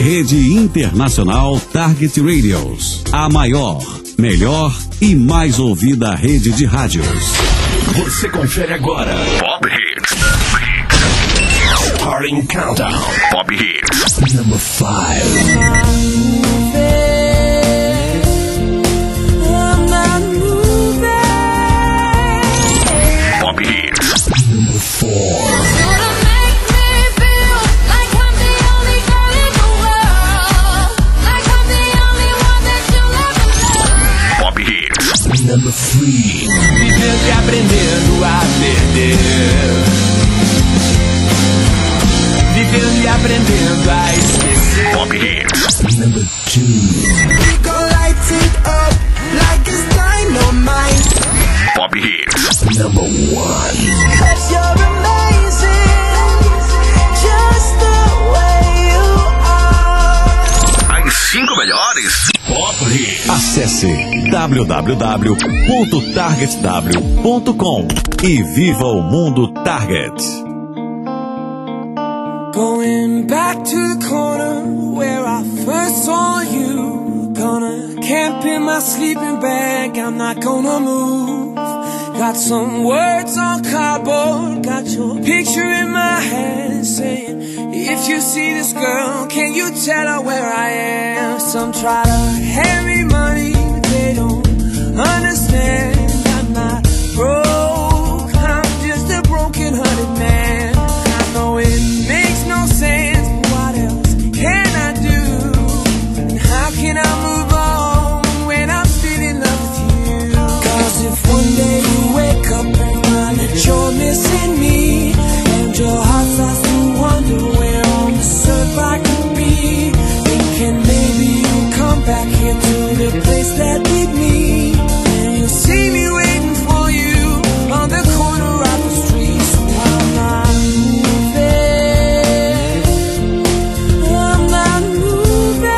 Rede Internacional Target Radios. A maior, melhor e mais ouvida rede de rádios. Você confere agora Pop Hits. Starting Countdown. Pop Hits. Number 5. Pop Hits. Number 4. Number 3. Vivendo e aprendendo a perder. Vivendo e aprendendo a esquecer. Pop Hits. Number 2. We gon' light it up like it's dynamite. Pop Hits. Number 1. 'Cause you're amazing, just the way you are. As 5 melhores. Pop Hits. Acesse www.targetw.com e viva o mundo Target. Going back to the corner where I first saw you. Gonna camp in my sleeping bag, I'm not gonna move. Got some words on cardboard, got your picture in my hand, saying, if you see this girl, can you tell her where I am? Some try to hand me money, but they don't understand. I'm not broke, I'm just a broken-hearted man. I know it makes no sense, but what else can I do? And how can I move on when I'm still in love with you? 'Cause if one day you wake up and find that you're missing me, and your heart starts to wonder where on this earth I could be, thinking maybe you'll come back here to the place that beat me, and you'll see me waiting for you on the corner of the street. So I'm not moving, I'm not moving.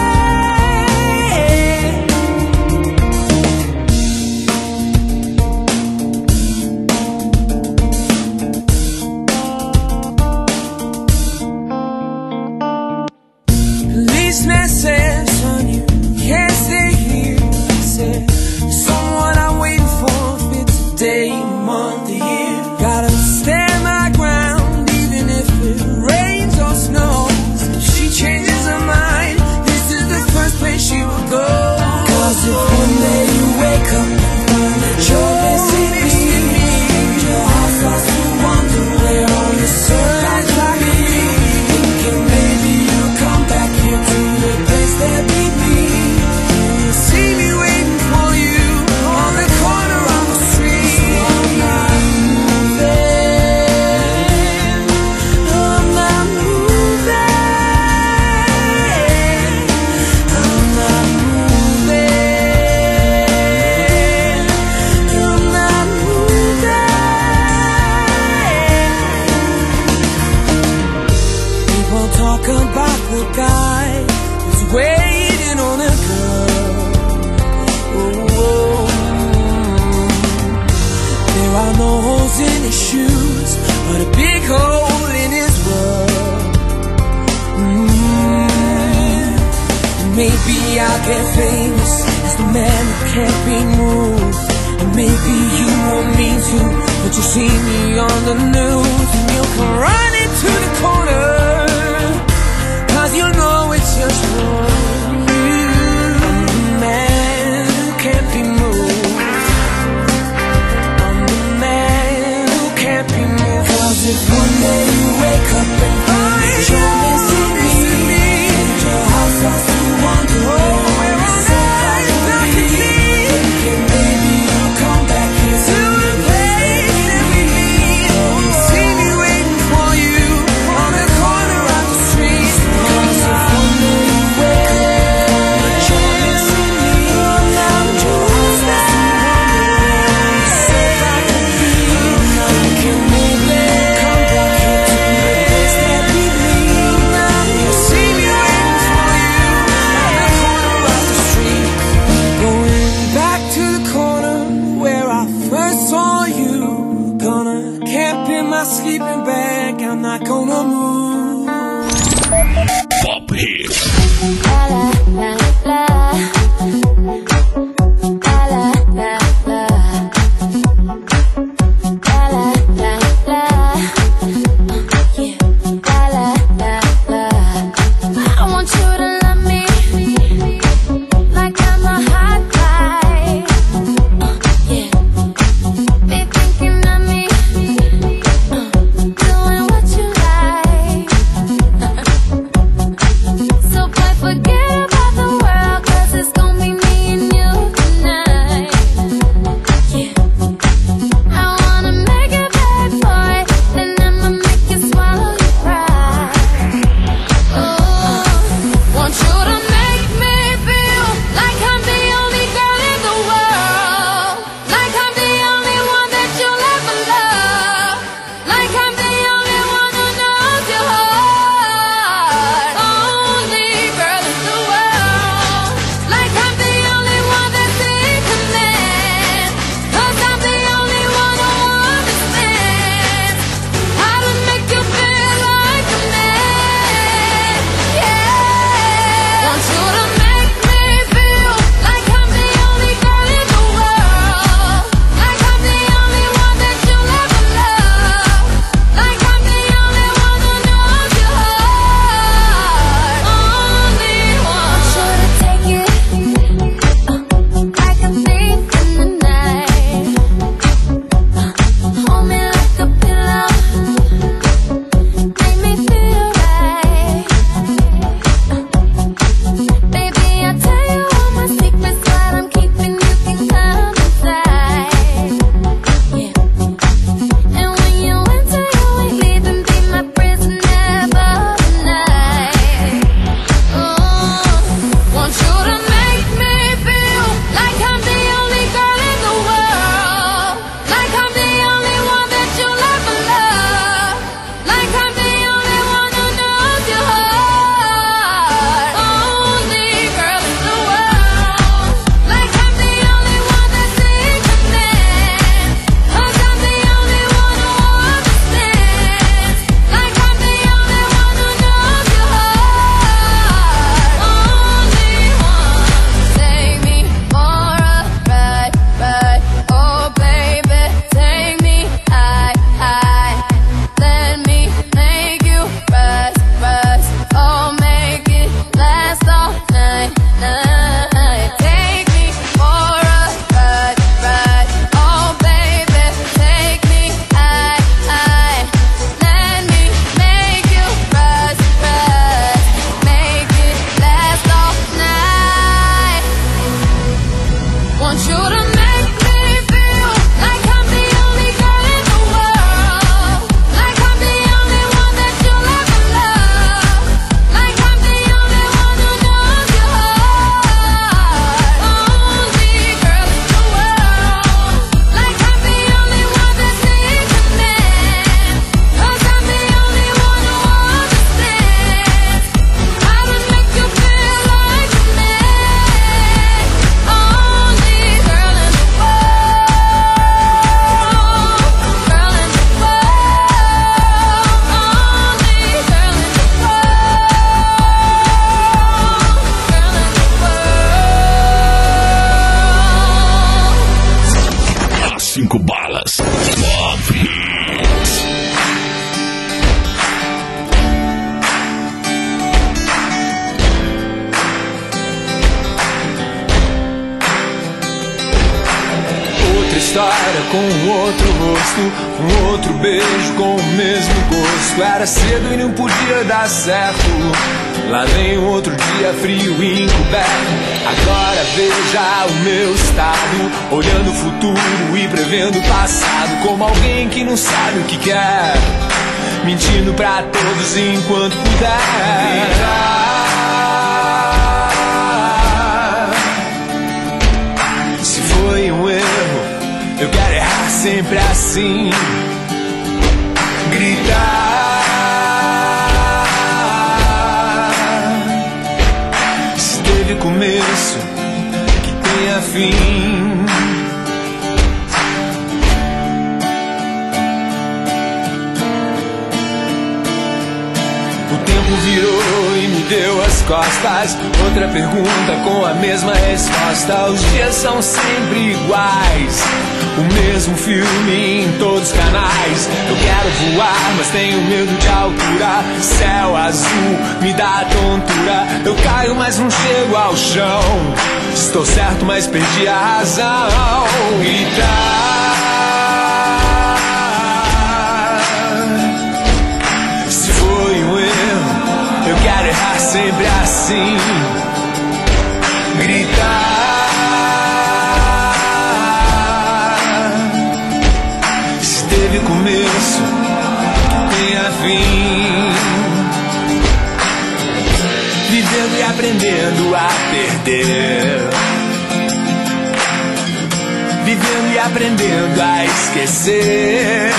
Policeman says, son, you can't stay here. I said, someone I'm waiting for fits a day, a month, a year. Gotta stand my ground, even if it rains or snows. If she changes her mind, this is the first place she will go. 'Cause if one day you wake up and find that you're missing me, and your heart starts to wonder where on this earth I could be, thinking maybe you'll come back here to the place that beat me, and you'll see me waiting for you on the corner of the street. So I'm not moving, I'm not moving, I'm not moving, I'm not moving. People talk about the guy who's waiting on a girl. Oh, there are no holes in his shoes, but a big hole in his world. Maybe I'll get famous as the man who can't be moved, and maybe you won't mean to, but you'll see me on the news, and you'll come running to the corner, 'cause you know it's just wrong. I'm the man who can't be moved, I'm the man who can't be moved. 'Cause if one day you wake up and find that you're missing me, and your heart starts to wonder where on earth I could be, thinking maybe you'll come back here to the place that we meet, and see me waiting for you on the corner of the street. 'Cause if one day you wake up and find that you're missing me, and your heart starts to wonder where on earth I could be, thinking maybe you'll come back here to the place that we meet, and you'll see me waiting for you on the corner of the street. Going back to the corner where I first saw you. Gonna camp in my sleeping bag, I'm not gonna move. Pop Hits. história com outro rosto, um outro beijo com o mesmo gosto. Era cedo e não podia dar certo. Lá vem um outro dia frio e encoberto. Agora veja o meu estado, olhando o futuro e prevendo o passado, como alguém que não sabe o que quer, mentindo pra todos enquanto puder. Se foi um erro, eu quero errar sempre assim. Gritar. Se teve começo, que tenha fim. O tempo tempo virou e me deu as costas. Outra pergunta com a mesma resposta. Os dias são sempre iguais, o mesmo filme em todos os canais. Eu quero voar, mas tenho medo de altura. Céu azul me dá tontura. Eu caio, mas não chego ao chão. Estou certo, mas perdi a razão. Gritar, se foi um erro, eu quero errar sempre assim. Gritar, se teve começo, tenha fim. Vivendo e aprendendo a perder, vivendo e aprendendo a esquecer,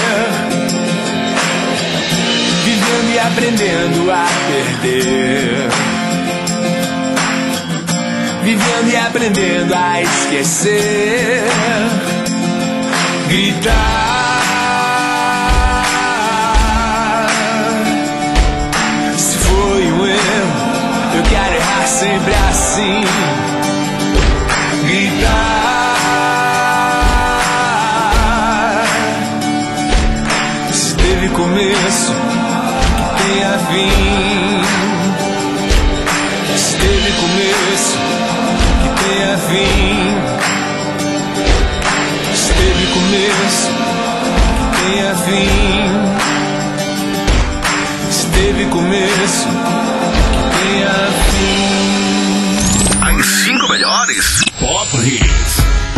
vivendo e aprendendo a perder, vivendo e aprendendo a esquecer. Gritar, se foi um erro, eu quero errar sempre assim. Gritar, se teve começo, que tenha fim. Se teve começo, que tenha fim. Se teve começo, que tenha fim. Se teve começo, tenha fim. As 5 melhores Pop Hits.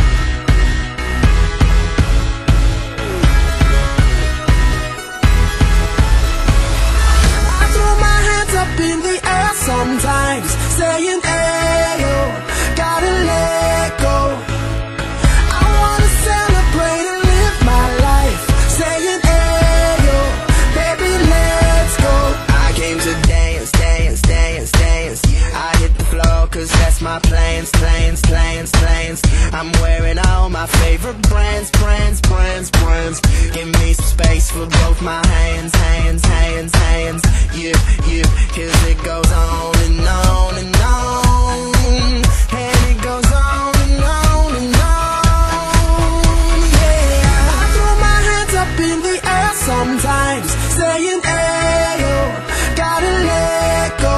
I throw my hands up in the air sometimes, saying, "Ayo, gotta let go." I wanna celebrate and live my life, saying, "Ayo, baby, let's go." I came to dance, dance, dance, dance. I hit the floor 'cause that's my plans, plans, plans, plans. I'm wearing all my favorite brands, brands, brands, brands. Give me some space for both my hands, hands, hands, hands. Yeah, yeah, 'cause it goes on and on and on. And it goes on and on and on. Yeah, I throw my hands up in the air sometimes, saying, "Ayo, gotta let go."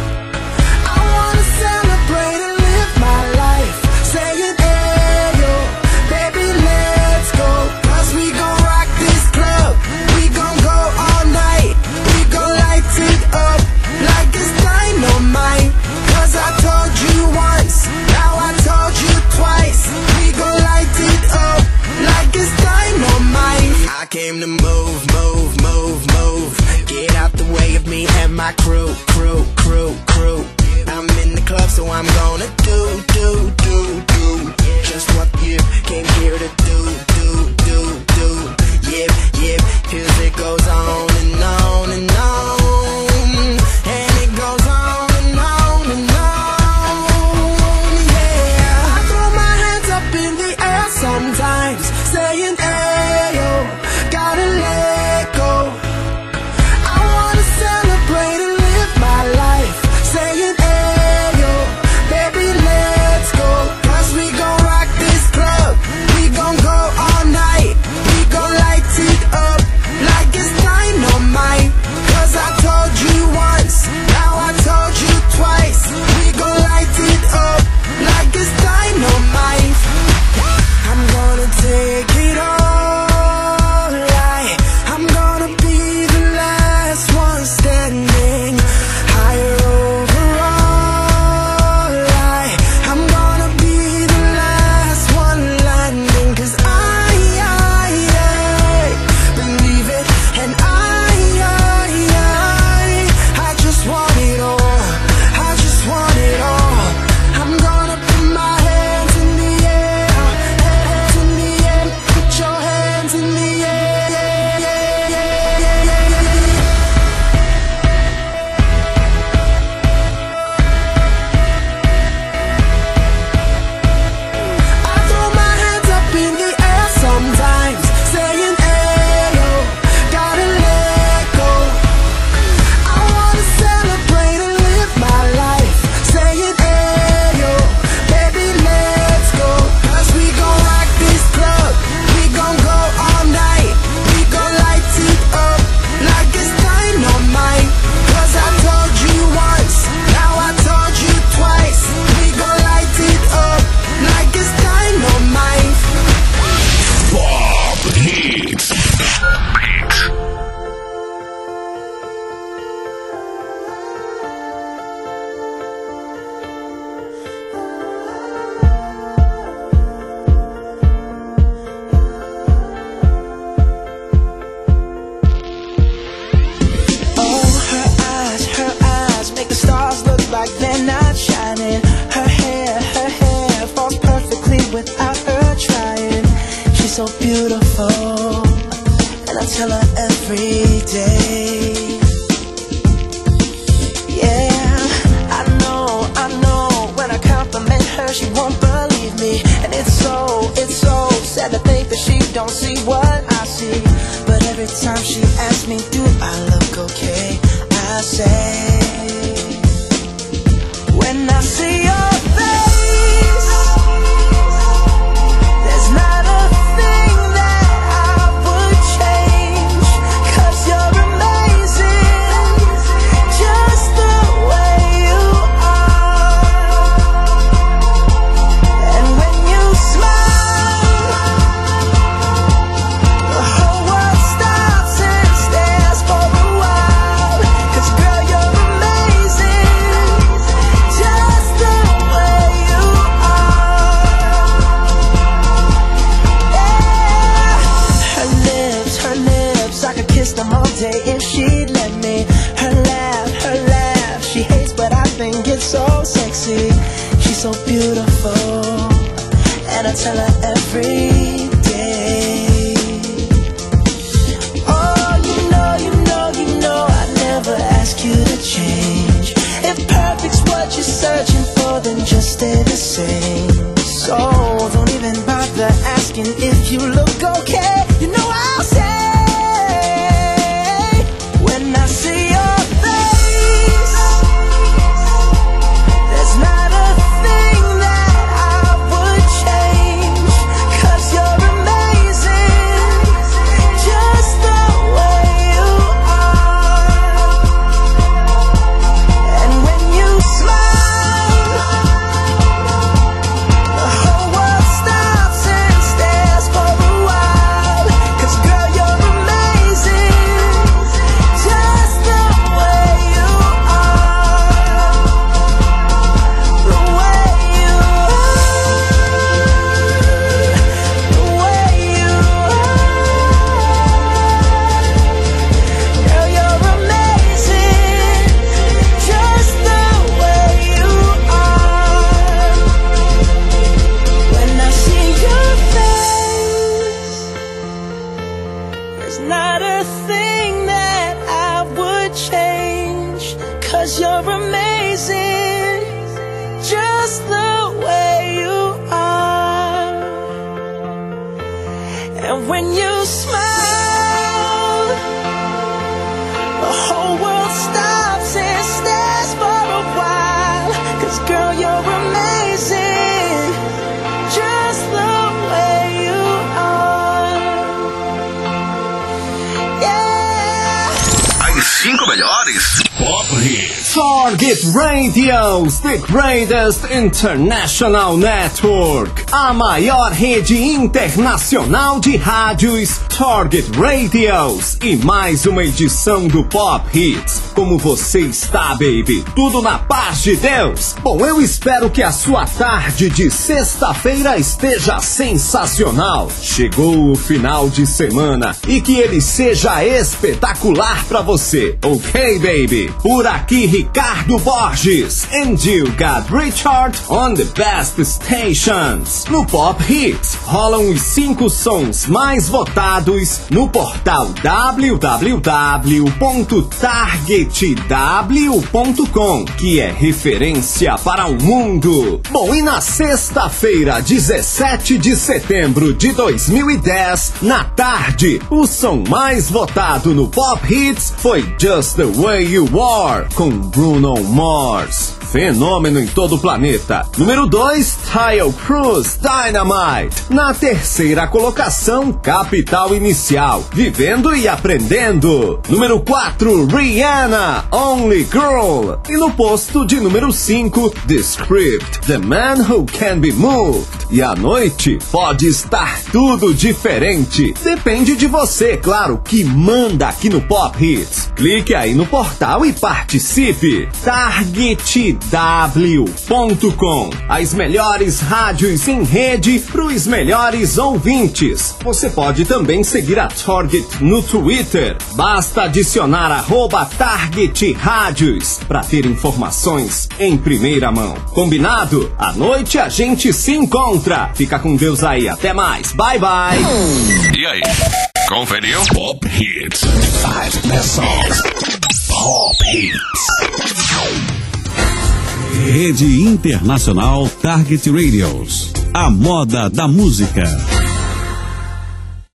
I wanna celebrate and live my life, saying, "Ayo, baby, let's go." 'Cause we gon' rock this club, we gon' go all night, we gon' light it up like it's dynamite. 'Cause I told you once, now I told you twice, we gon' light it up like it's dynamite. I came to move, move, move, move. Get out the way of me and my crew, crew, crew, crew. I'm in the club, so I'm gonna do, do, do, do just what you came here to do, do, do, do. Yep, yep, 'cause it goes on and on and on. And it goes on and on and on. Yeah, I throw my hands up in the air sometimes, saying, "Ayo, gotta let go." I wanna celebrate and live my life, saying, "Ayo, baby, let's go." 'Cause we gon' rock this club, we gon' so beautiful, and I tell her every day. Yeah, I know, when I compliment her, she won't believe me. And it's so sad to think that she don't see what I see. But every time she asks me, do I look okay, I say, when I see your face, there's not a thing that I would change, 'cause you're amazing, just the way you are. And when you smile, the whole world stops and stares for a while, 'cause girl, you're amazing, just the way you are. Yeah. Her lips, I could kiss them all day if she'd let me. Her laugh, she hates but I think it's so sexy. She's so beautiful, and I tell her every day. Oh, you know, I never ask you to change. If perfect's what you're searching for, then just stay the same. So don't even bother asking if you look okay. You know I'll say, when I see your face, there's not a thing that I would change, 'cause you're amazing, just the way you are. And when you smile, the whole world stops and stares for a while, 'cause girl, you're amazing, just the way you are. The way you are, the way you are. Girl, you're amazing, just the way you are. When I see your face, there's not a thing that I would change, 'cause you're amazing, just the way you are. And when you smile, the whole world stops and stares for a while, 'cause girl, you're amazing, just the way you are. Yeah. As 5 melhores Pop Hits. Target Radios, the greatest international network. A maior rede internacional de rádios, Target Radios. E mais uma edição do Pop Hits. Como você está, baby? Tudo na paz de Deus? Bom, eu espero que a sua tarde de sexta-feira esteja sensacional. Chegou o final de semana e que ele seja espetacular pra você, ok, baby? Por aqui, Ricardo Borges. And you got Richard on the best stations. No Pop Hits, rolam os 5 sons mais votados no portal www.targetw.com, que é referência para o mundo. Bom, e na sexta-feira, 17 de setembro de 2010, na tarde, o som mais votado no Pop Hits foi Just the Way You Are, com Bruno Mars. Fenômeno em todo o planeta. Número 2, Taio Cruz, Dynamite. Na terceira colocação, Capital Inicial, Vivendo e Aprendendo. Número 4, Rihanna, Only Girl. E no posto de número 5, The Script, The Man Who Can Be Moved. E à noite pode estar tudo diferente. Depende de você, claro, que manda aqui no Pop Hits. Clique aí no portal e participe. TargetW.com. As melhores rádios em rede para os melhores ouvintes. Você pode também seguir a Target no Twitter. Basta adicionar @Target Rádios para ter informações em primeira mão. Combinado? À noite a gente se encontra. Fica com Deus aí. Até mais. Bye, bye. E aí? Conferiu? Pop Hits. 5 best songs. Pop Hits. Rede Internacional Target Radios. A moda da música.